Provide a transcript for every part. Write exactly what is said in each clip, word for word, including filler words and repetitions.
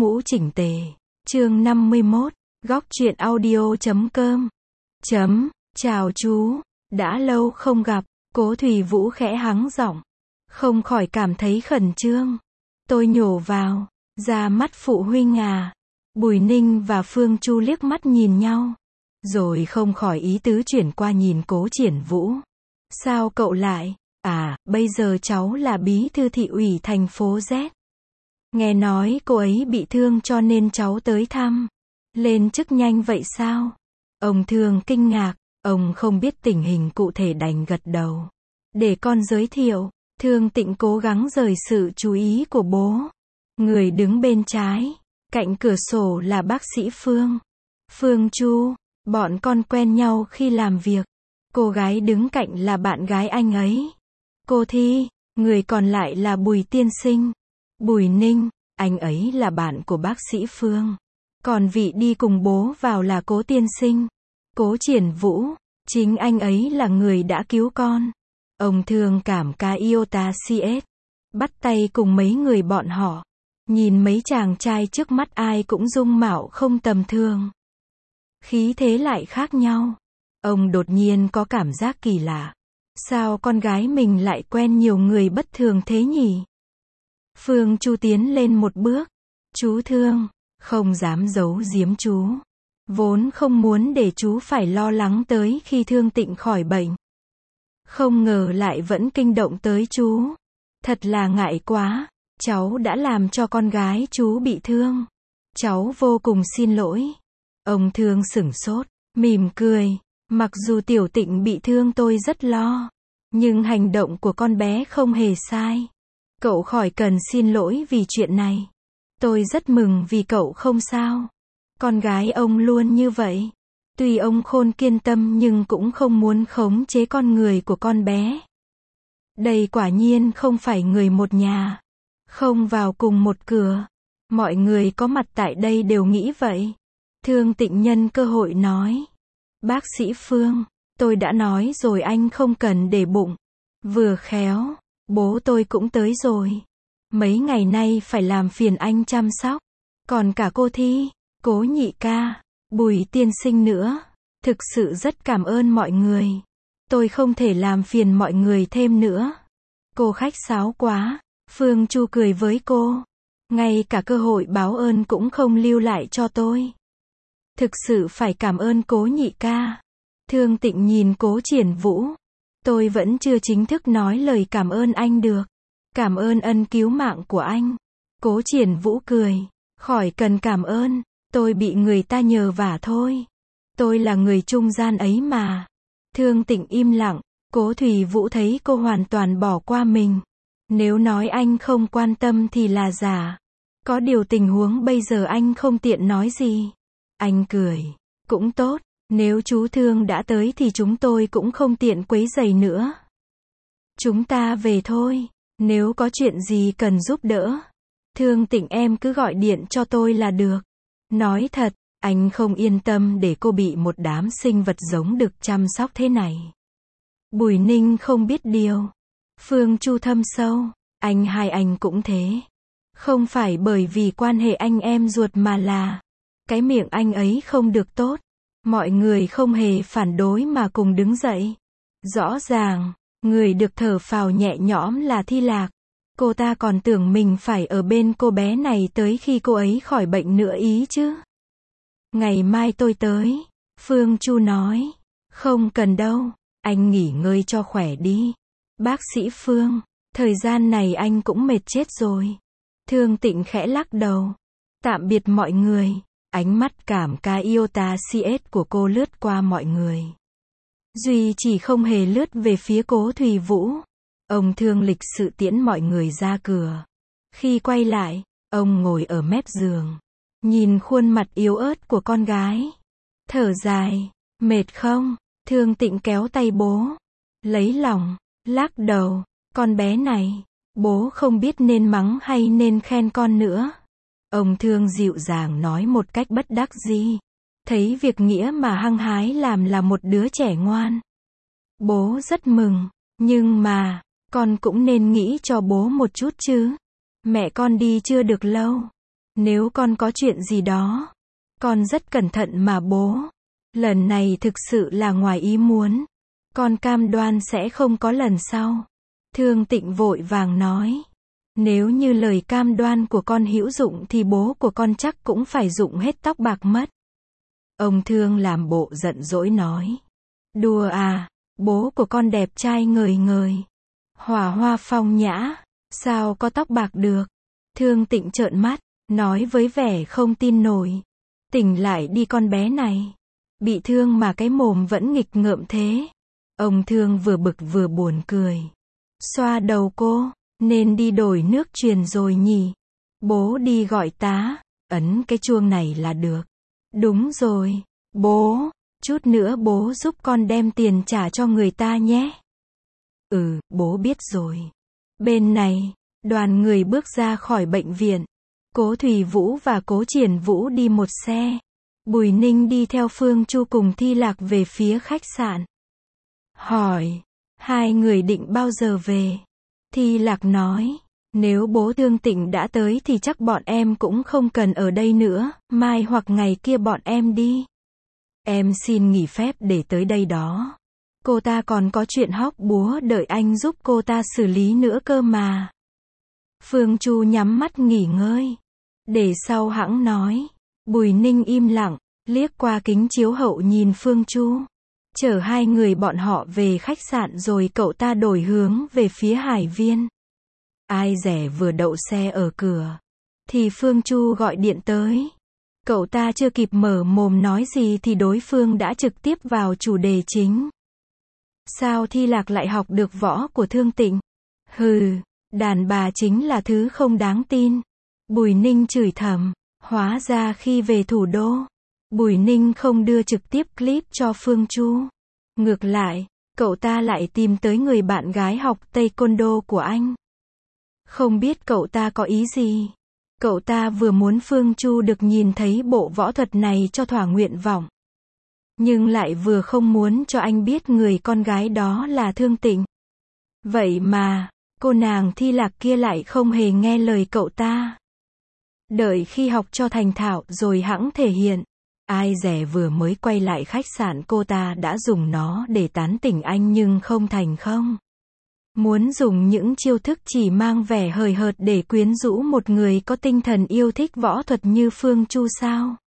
mũ chỉnh tề. Chương năm mươi mốt, góc truyện audio chấm com. Chấm, chào chú, đã lâu không gặp, Cố Thủy Vũ khẽ hắng giọng, không khỏi cảm thấy khẩn trương. Tôi nhổ vào, ra mắt phụ huynh à. Bùi Ninh và Phương Chu liếc mắt nhìn nhau, rồi không khỏi ý tứ chuyển qua nhìn Cố Triển Vũ. Sao cậu lại? À, bây giờ cháu là bí thư thị ủy thành phố Z. Nghe nói cô ấy bị thương cho nên cháu tới thăm. Lên chức nhanh vậy sao? Ông Thương kinh ngạc, ông không biết tình hình cụ thể đành gật đầu. Để con giới thiệu. Thương Tịnh cố gắng rời sự chú ý của bố. Người đứng bên trái, cạnh cửa sổ là bác sĩ Phương. Phương Chu, bọn con quen nhau khi làm việc. Cô gái đứng cạnh là bạn gái anh ấy. Cô Thi, người còn lại là Bùi Tiên Sinh. Bùi Ninh, anh ấy là bạn của bác sĩ Phương. Còn vị đi cùng bố vào là Cố Tiên Sinh. Cố Triển Vũ, chính anh ấy là người đã cứu con. Ông Thương cảm ca iota cs. Bắt tay cùng mấy người bọn họ. Nhìn mấy chàng trai trước mắt ai cũng dung mạo không tầm thường. Khí thế lại khác nhau. Ông đột nhiên có cảm giác kỳ lạ. Sao con gái mình lại quen nhiều người bất thường thế nhỉ? Phương Chu tiến lên một bước. Chú Thương, không dám giấu giếm chú. Vốn không muốn để chú phải lo lắng tới khi Thương Tịnh khỏi bệnh. Không ngờ lại vẫn kinh động tới chú. Thật là ngại quá. Cháu đã làm cho con gái chú bị thương. Cháu vô cùng xin lỗi. Ông Thương sửng sốt, mỉm cười. Mặc dù Tiểu Tịnh bị thương tôi rất lo. Nhưng hành động của con bé không hề sai. Cậu khỏi cần xin lỗi vì chuyện này. Tôi rất mừng vì cậu không sao. Con gái ông luôn như vậy. Tuy ông khôn kiên tâm nhưng cũng không muốn khống chế con người của con bé. Đây quả nhiên không phải người một nhà. Không vào cùng một cửa. Mọi người có mặt tại đây đều nghĩ vậy. Thương Tịnh nhân cơ hội nói. Bác sĩ Phương, tôi đã nói rồi anh không cần để bụng. Vừa khéo, bố tôi cũng tới rồi. Mấy ngày nay phải làm phiền anh chăm sóc. Còn cả cô Thi, Cố nhị ca, Bùi Tiên Sinh nữa. Thực sự rất cảm ơn mọi người. Tôi không thể làm phiền mọi người thêm nữa. Cô khách sáo quá. Phương Chu cười với cô. Ngay cả cơ hội báo ơn cũng không lưu lại cho tôi. Thực sự phải cảm ơn Cố nhị ca. Thương Tịnh nhìn Cố Triển Vũ. Tôi vẫn chưa chính thức nói lời cảm ơn anh được. Cảm ơn ân cứu mạng của anh. Cố Triển Vũ cười. Khỏi cần cảm ơn. Tôi bị người ta nhờ vả thôi. Tôi là người trung gian ấy mà. Thương Tịnh im lặng. Cố Thủy Vũ thấy cô hoàn toàn bỏ qua mình. Nếu nói anh không quan tâm thì là giả. Có điều tình huống bây giờ anh không tiện nói gì. Anh cười. Cũng tốt. Nếu chú Thương đã tới thì chúng tôi cũng không tiện quấy rầy nữa. Chúng ta về thôi. Nếu có chuyện gì cần giúp đỡ. Thương Tịnh em cứ gọi điện cho tôi là được. Nói thật, anh không yên tâm để cô bị một đám sinh vật giống đực chăm sóc thế này. Bùi Ninh không biết điều. Phương Chu thâm sâu. Anh hai anh cũng thế. Không phải bởi vì quan hệ anh em ruột mà là cái miệng anh ấy không được tốt. Mọi người không hề phản đối mà cùng đứng dậy. Rõ ràng, người được thở phào nhẹ nhõm là Thi Lạc. Cô ta còn tưởng mình phải ở bên cô bé này tới khi cô ấy khỏi bệnh nữa ý chứ. Ngày mai tôi tới. Phương Chu nói. Không cần đâu, anh nghỉ ngơi cho khỏe đi. Bác sĩ Phương, thời gian này anh cũng mệt chết rồi. Thương Tịnh khẽ lắc đầu. Tạm biệt mọi người. Ánh mắt cảm ca iota cs của cô lướt qua mọi người. Duy chỉ không hề lướt về phía Cố Thủy Vũ. Ông Thương lịch sự tiễn mọi người ra cửa. Khi quay lại, ông ngồi ở mép giường. Nhìn khuôn mặt yếu ớt của con gái. Thở dài. Mệt không? Thương Tịnh kéo tay bố. Lấy lòng. Lắc đầu. Con bé này. Bố không biết nên mắng hay nên khen con nữa. Ông Thương dịu dàng nói một cách bất đắc dĩ. Thấy việc nghĩa mà hăng hái làm là một đứa trẻ ngoan. Bố rất mừng. Nhưng mà, con cũng nên nghĩ cho bố một chút chứ. Mẹ con đi chưa được lâu. Nếu con có chuyện gì đó, con rất cẩn thận mà bố. Lần này thực sự là ngoài ý muốn. Con cam đoan sẽ không có lần sau. Thương Tịnh vội vàng nói. Nếu như lời cam đoan của con hữu dụng thì bố của con chắc cũng phải rụng hết tóc bạc mất. Ông Thương làm bộ giận dỗi nói. Đùa à, bố của con đẹp trai ngời ngời. Hỏa hoa phong nhã, sao có tóc bạc được? Thương Tịnh trợn mắt, nói với vẻ không tin nổi. Tỉnh lại đi con bé này. Bị thương mà cái mồm vẫn nghịch ngợm thế. Ông Thương vừa bực vừa buồn cười. Xoa đầu cô, nên đi đổi nước truyền rồi nhỉ. Bố đi gọi tá, ấn cái chuông này là được. Đúng rồi, bố, chút nữa bố giúp con đem tiền trả cho người ta nhé. Ừ, bố biết rồi. Bên này, đoàn người bước ra khỏi bệnh viện. Cố Thủy Vũ và Cố Triển Vũ đi một xe. Bùi Ninh đi theo Phương Chu cùng Thi Lạc về phía khách sạn. Hỏi, hai người định bao giờ về? Thi Lạc nói, nếu bố Thương Tịnh đã tới thì chắc bọn em cũng không cần ở đây nữa, mai hoặc ngày kia bọn em đi. Em xin nghỉ phép để tới đây đó. Cô ta còn có chuyện hóc búa đợi anh giúp cô ta xử lý nữa cơ mà. Phương Chu nhắm mắt nghỉ ngơi. Để sau hẵng nói. Bùi Ninh im lặng, liếc qua kính chiếu hậu nhìn Phương Chu. Chở hai người bọn họ về khách sạn rồi cậu ta đổi hướng về phía Hải Viên. Ai rẻ vừa đậu xe ở cửa, thì Phương Chu gọi điện tới. Cậu ta chưa kịp mở mồm nói gì thì đối phương đã trực tiếp vào chủ đề chính. Sao Thi Lạc lại học được võ của Thương Tịnh? Hừ, đàn bà chính là thứ không đáng tin. Bùi Ninh chửi thầm. Hóa ra khi về thủ đô, Bùi Ninh không đưa trực tiếp clip cho Phương Chu. Ngược lại, cậu ta lại tìm tới người bạn gái học taekwondo của anh. Không biết cậu ta có ý gì. Cậu ta vừa muốn Phương Chu được nhìn thấy bộ võ thuật này cho thỏa nguyện vọng. Nhưng lại vừa không muốn cho anh biết người con gái đó là Thương Tịnh. Vậy mà, cô nàng Thi Lạc kia lại không hề nghe lời cậu ta. Đợi khi học cho thành thạo rồi hẵng thể hiện. Ai dè vừa mới quay lại khách sạn cô ta đã dùng nó để tán tỉnh anh nhưng không thành không. Muốn dùng những chiêu thức chỉ mang vẻ hời hợt để quyến rũ một người có tinh thần yêu thích võ thuật như Phương Chu sao?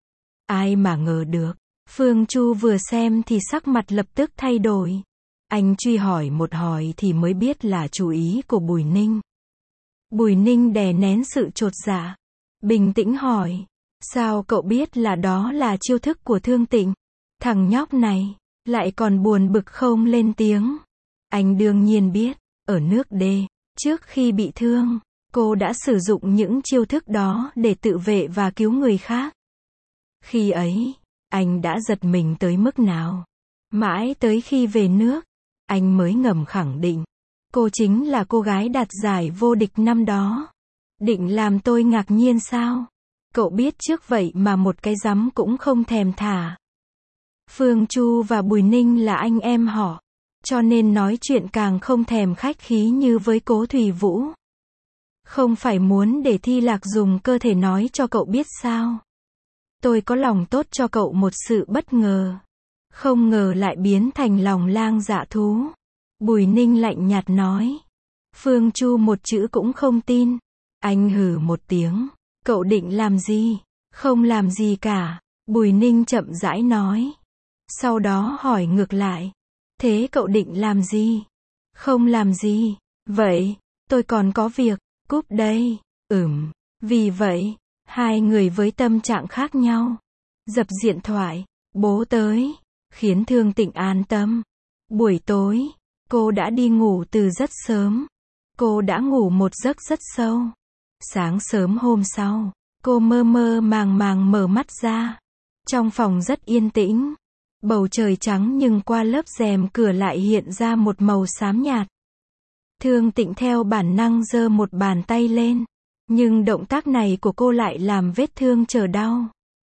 Ai mà ngờ được. Phương Chu vừa xem thì sắc mặt lập tức thay đổi. Anh truy hỏi một hỏi thì mới biết là chủ ý của Bùi Ninh. Bùi Ninh đè nén sự chột dạ. Bình tĩnh hỏi. Sao cậu biết là đó là chiêu thức của Thương Tịnh? Thằng nhóc này, lại còn buồn bực không lên tiếng. Anh đương nhiên biết, ở nước D, trước khi bị thương, cô đã sử dụng những chiêu thức đó để tự vệ và cứu người khác. Khi ấy, anh đã giật mình tới mức nào? Mãi tới khi về nước, anh mới ngầm khẳng định. Cô chính là cô gái đạt giải vô địch năm đó. Định làm tôi ngạc nhiên sao? Cậu biết trước vậy mà một cái rắm cũng không thèm thả. Phương Chu và Bùi Ninh là anh em họ, cho nên nói chuyện càng không thèm khách khí như với Cố Thủy Vũ. Không phải muốn để Thi Lạc dùng cơ thể nói cho cậu biết sao? Tôi có lòng tốt cho cậu một sự bất ngờ. Không ngờ lại biến thành lòng lang dạ thú. Bùi Ninh lạnh nhạt nói. Phương Chu một chữ cũng không tin. Anh hừ một tiếng. Cậu định làm gì? Không làm gì cả. Bùi Ninh chậm rãi nói. Sau đó hỏi ngược lại. Thế cậu định làm gì? Không làm gì. Vậy, tôi còn có việc. Cúp đây. Ừm. Vì vậy, hai người với tâm trạng khác nhau. Dập điện thoại. Bố tới. Khiến Thương Tịnh an tâm. Buổi tối, cô đã đi ngủ từ rất sớm. Cô đã ngủ một giấc rất sâu. Sáng sớm hôm sau, cô mơ mơ màng màng mở mắt ra. Trong phòng rất yên tĩnh. Bầu trời trắng nhưng qua lớp rèm cửa lại hiện ra một màu xám nhạt. Thương Tịnh theo bản năng giơ một bàn tay lên. Nhưng động tác này của cô lại làm vết thương trở đau.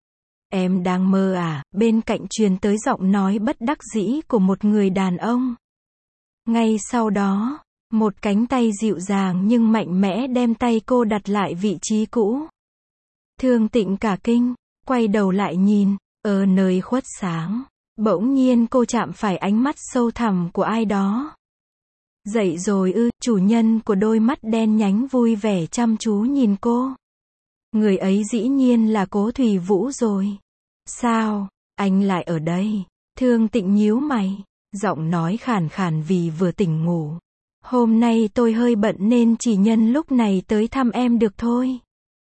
Em đang mơ à? Bên cạnh truyền tới giọng nói bất đắc dĩ của một người đàn ông. Ngay sau đó, một cánh tay dịu dàng nhưng mạnh mẽ đem tay cô đặt lại vị trí cũ. Thương Tịnh cả kinh, quay đầu lại nhìn, ở nơi khuất sáng, bỗng nhiên cô chạm phải ánh mắt sâu thẳm của ai đó. Dậy rồi ư, chủ nhân của đôi mắt đen nhánh vui vẻ chăm chú nhìn cô. Người ấy dĩ nhiên là Cố Thủy Vũ rồi. Sao, anh lại ở đây? Thương Tịnh nhíu mày, giọng nói khàn khàn vì vừa tỉnh ngủ. Hôm nay tôi hơi bận nên chỉ nhân lúc này tới thăm em được thôi.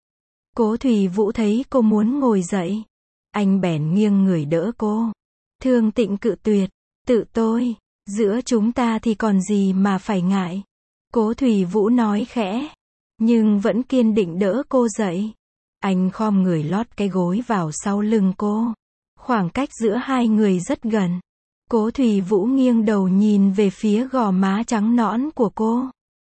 Cố Thủy Vũ thấy cô muốn ngồi dậy. Anh bèn nghiêng người đỡ cô. Thương Tịnh cự tuyệt, tự tôi, giữa chúng ta thì còn gì mà phải ngại. Cố Thủy Vũ nói khẽ, nhưng vẫn kiên định đỡ cô dậy. Anh khom người lót cái gối vào sau lưng cô. Khoảng cách giữa hai người rất gần. Cố Thủy Vũ nghiêng đầu nhìn về phía gò má trắng nõn của cô.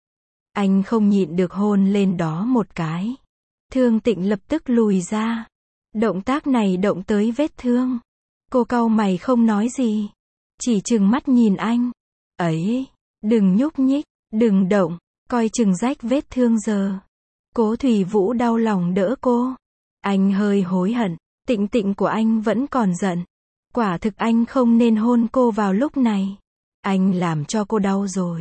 Anh không nhịn được hôn lên đó một cái. Thương Tịnh lập tức lùi ra. Động tác này động tới vết thương. Cô cau mày không nói gì. Chỉ trừng mắt nhìn anh. Ấy, đừng nhúc nhích, đừng động, coi chừng rách vết thương giờ. Cố Thủy Vũ đau lòng đỡ cô. Anh hơi hối hận, Tịnh Tịnh của anh vẫn còn giận. Quả thực anh không nên hôn cô vào lúc này. Anh làm cho cô đau rồi.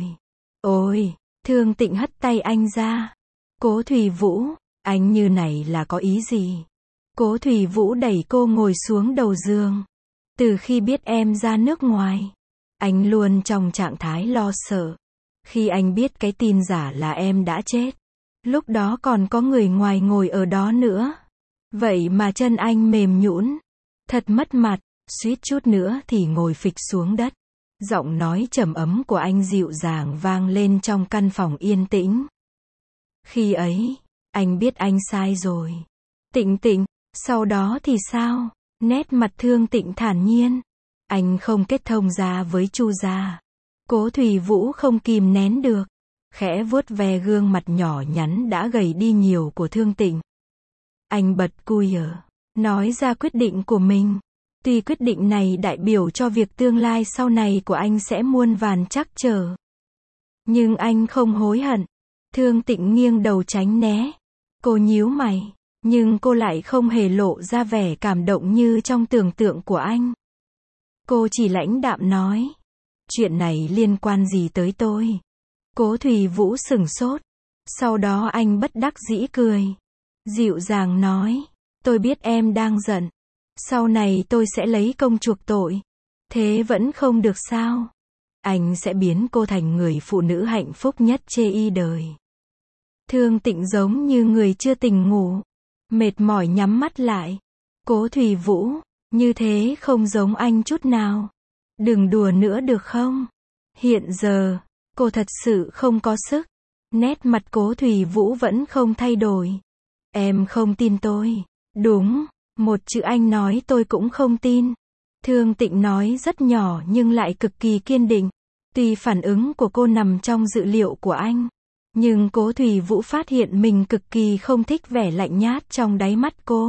Ôi, Thương Tịnh hất tay anh ra. Cố Thủy Vũ, anh như này là có ý gì? Cố Thủy Vũ đẩy cô ngồi xuống đầu giường. Từ khi biết em ra nước ngoài, anh luôn trong trạng thái lo sợ. Khi anh biết cái tin giả là em đã chết, lúc đó còn có người ngoài ngồi ở đó nữa. Vậy mà chân anh mềm nhũn, thật mất mặt, suýt chút nữa thì ngồi phịch xuống đất. Giọng nói trầm ấm của anh dịu dàng vang lên trong căn phòng yên tĩnh. Khi ấy, anh biết anh sai rồi. Tịnh Tịnh, sau đó thì sao? Nét mặt Thương Tịnh thản nhiên. Anh không kết thông gia với Chu gia. Cố Thủy Vũ không kìm nén được, khẽ vuốt ve gương mặt nhỏ nhắn đã gầy đi nhiều của Thương Tịnh. Anh bật cùi ở, nói ra quyết định của mình. Tuy quyết định này đại biểu cho việc tương lai sau này của anh sẽ muôn vàn trắc trở, nhưng anh không hối hận. Thương Tịnh nghiêng đầu tránh né. Cô nhíu mày, nhưng cô lại không hề lộ ra vẻ cảm động như trong tưởng tượng của anh. Cô chỉ lãnh đạm nói, chuyện này liên quan gì tới tôi? Cố Thủy Vũ sửng sốt. Sau đó anh bất đắc dĩ cười, dịu dàng nói, tôi biết em đang giận. Sau này tôi sẽ lấy công chuộc tội. Thế vẫn không được sao? Anh sẽ biến cô thành người phụ nữ hạnh phúc nhất chê y đời. Thương Tịnh giống như người chưa tỉnh ngủ, mệt mỏi nhắm mắt lại. Cố Thủy Vũ, như thế không giống anh chút nào. Đừng đùa nữa được không? Hiện giờ, cô thật sự không có sức. Nét mặt Cố Thủy Vũ vẫn không thay đổi. Em không tin tôi. Đúng, một chữ anh nói tôi cũng không tin. Thương Tịnh nói rất nhỏ nhưng lại cực kỳ kiên định. Tuy phản ứng của cô nằm trong dự liệu của anh, nhưng Cố Thủy Vũ phát hiện mình cực kỳ không thích vẻ lạnh nhát trong đáy mắt cô.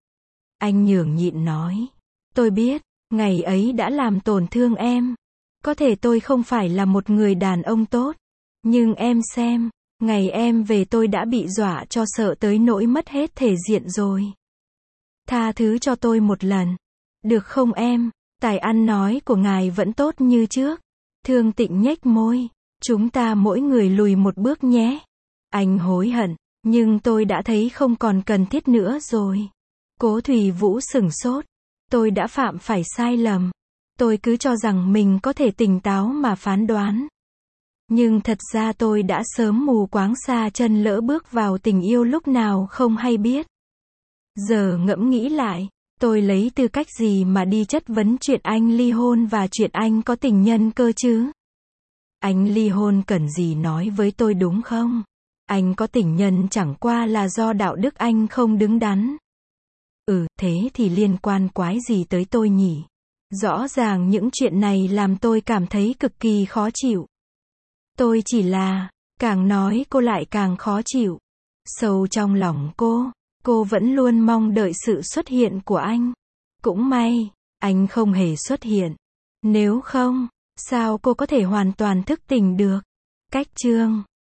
Anh nhường nhịn nói, tôi biết, ngày ấy đã làm tổn thương em. Có thể tôi không phải là một người đàn ông tốt, nhưng em xem, ngày em về tôi đã bị dọa cho sợ tới nỗi mất hết thể diện rồi. Tha thứ cho tôi một lần, được không em? Tài ăn nói của ngài vẫn tốt như trước. Thương Tịnh nhếch môi, chúng ta mỗi người lùi một bước nhé. Anh hối hận, nhưng tôi đã thấy không còn cần thiết nữa rồi. Cố Thủy Vũ sửng sốt, tôi đã phạm phải sai lầm. Tôi cứ cho rằng mình có thể tỉnh táo mà phán đoán. Nhưng thật ra tôi đã sớm mù quáng xa chân lỡ bước vào tình yêu lúc nào không hay biết. Giờ ngẫm nghĩ lại, tôi lấy tư cách gì mà đi chất vấn chuyện anh ly hôn và chuyện anh có tình nhân cơ chứ? Anh ly hôn cần gì nói với tôi đúng không? Anh có tình nhân chẳng qua là do đạo đức anh không đứng đắn. Ừ, thế thì liên quan quái gì tới tôi nhỉ? Rõ ràng những chuyện này làm tôi cảm thấy cực kỳ khó chịu. Tôi chỉ là, càng nói cô lại càng khó chịu. Sâu trong lòng cô, cô vẫn luôn mong đợi sự xuất hiện của anh. Cũng may, anh không hề xuất hiện. Nếu không, sao cô có thể hoàn toàn thức tỉnh được? Cách chương